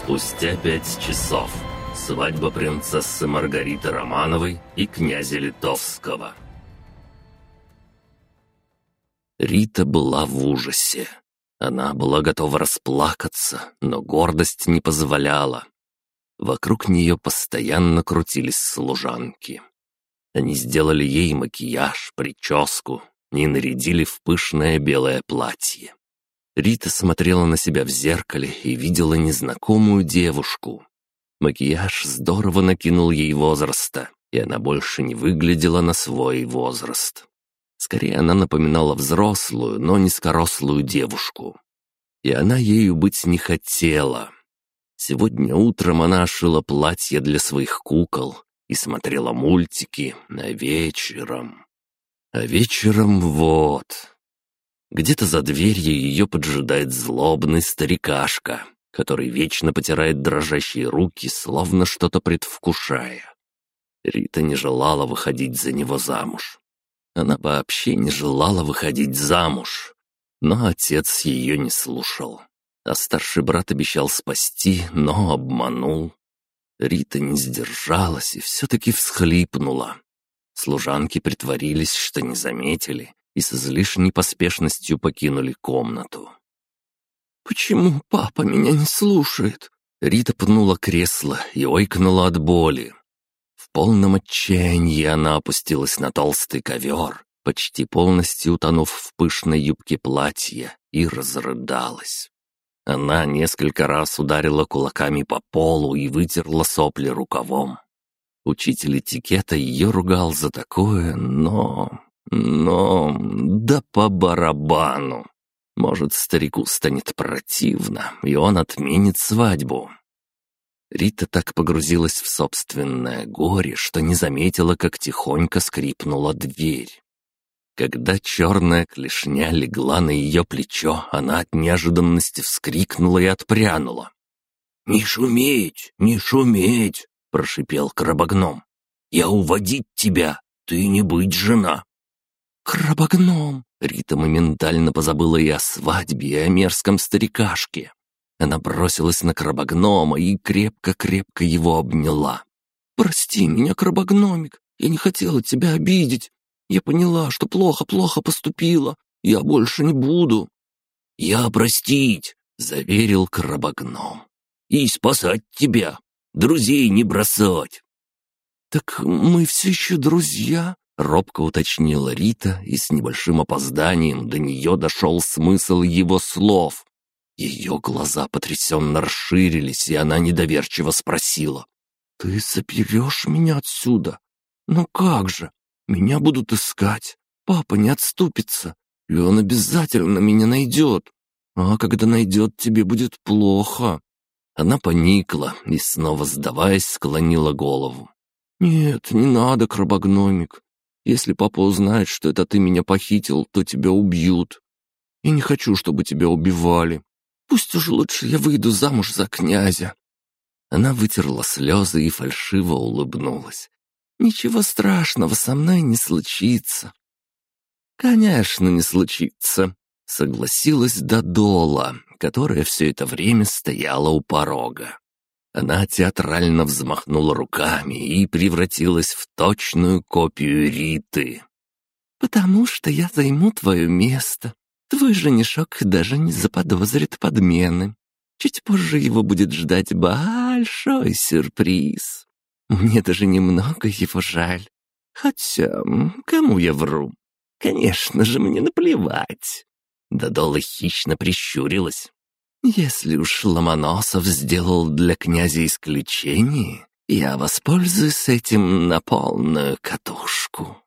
Спустя 5 часов. Свадьба принцессы Маргариты Романовой и князя Литовского. Рита была в ужасе. Она была готова расплакаться, но гордость не позволяла. Вокруг нее постоянно крутились служанки. Они сделали ей макияж, прическу и нарядили в пышное белое платье. Рита смотрела на себя в зеркале и видела незнакомую девушку. Макияж здорово накинул ей возраста, и она больше не выглядела на свой возраст. Скорее, она напоминала взрослую, но низкорослую девушку. И она ею быть не хотела. Сегодня утром она шила платье для своих кукол и смотрела мультики, а вечером вот... Где-то за дверью ее поджидает злобный старикашка, который вечно потирает дрожащие руки, словно что-то предвкушая. Рита не желала выходить за него замуж. Она вообще не желала выходить замуж. Но отец ее не слушал. А старший брат обещал спасти, но обманул. Рита не сдержалась и все-таки всхлипнула. Служанки притворились, что не заметили, и с излишней поспешностью покинули комнату. «Почему папа меня не слушает?» Рита пнула кресло и ойкнула от боли. В полном отчаянии она опустилась на толстый ковер, почти полностью утонув в пышной юбке платья, и разрыдалась. Она несколько раз ударила кулаками по полу и вытерла сопли рукавом. Учитель этикета ее ругал за такое, но да по барабану. Может, старику станет противно, и он отменит свадьбу. Рита так погрузилась в собственное горе, что не заметила, как тихонько скрипнула дверь. Когда черная клешня легла на ее плечо, она от неожиданности вскрикнула и отпрянула. «Не шуметь, не шуметь!» — прошипел крабогном. «Я уводить тебя, ты не быть жена!» «Крабогном!» Рита моментально позабыла и о свадьбе, и о мерзком старикашке. Она бросилась на крабогнома и крепко-крепко его обняла. «Прости меня, крабогномик, я не хотела тебя обидеть. Я поняла, что плохо поступила. Я больше не буду». «Я простить», — заверил крабогном. «И спасать тебя, друзей не бросать». «Так мы все еще друзья?» — робко уточнила Рита, и с небольшим опозданием до нее дошел смысл его слов. Ее глаза потрясенно расширились, и она недоверчиво спросила. «Ты заберешь меня отсюда? Ну как же? Меня будут искать. Папа не отступится, и он обязательно меня найдет. А когда найдет, тебе будет плохо». Она поникла и, снова сдаваясь, склонила голову. «Нет, не надо, крабогномик. Если папа узнает, что это ты меня похитил, то тебя убьют. Я не хочу, чтобы тебя убивали. Пусть уж лучше я выйду замуж за князя». Она вытерла слезы и фальшиво улыбнулась. «Ничего страшного со мной не случится». «Конечно, не случится», — согласилась Додола, которая все это время стояла у порога. Она театрально взмахнула руками и превратилась в точную копию Риты. «Потому что я займу твое место. Твой женишок даже не заподозрит подмены. Чуть позже его будет ждать большой сюрприз. Мне даже немного его жаль. Хотя, кому я вру? Конечно же, мне наплевать». Додола хищно прищурилась. «Если уж Ломоносов сделал для князя исключение, я воспользуюсь этим на полную катушку».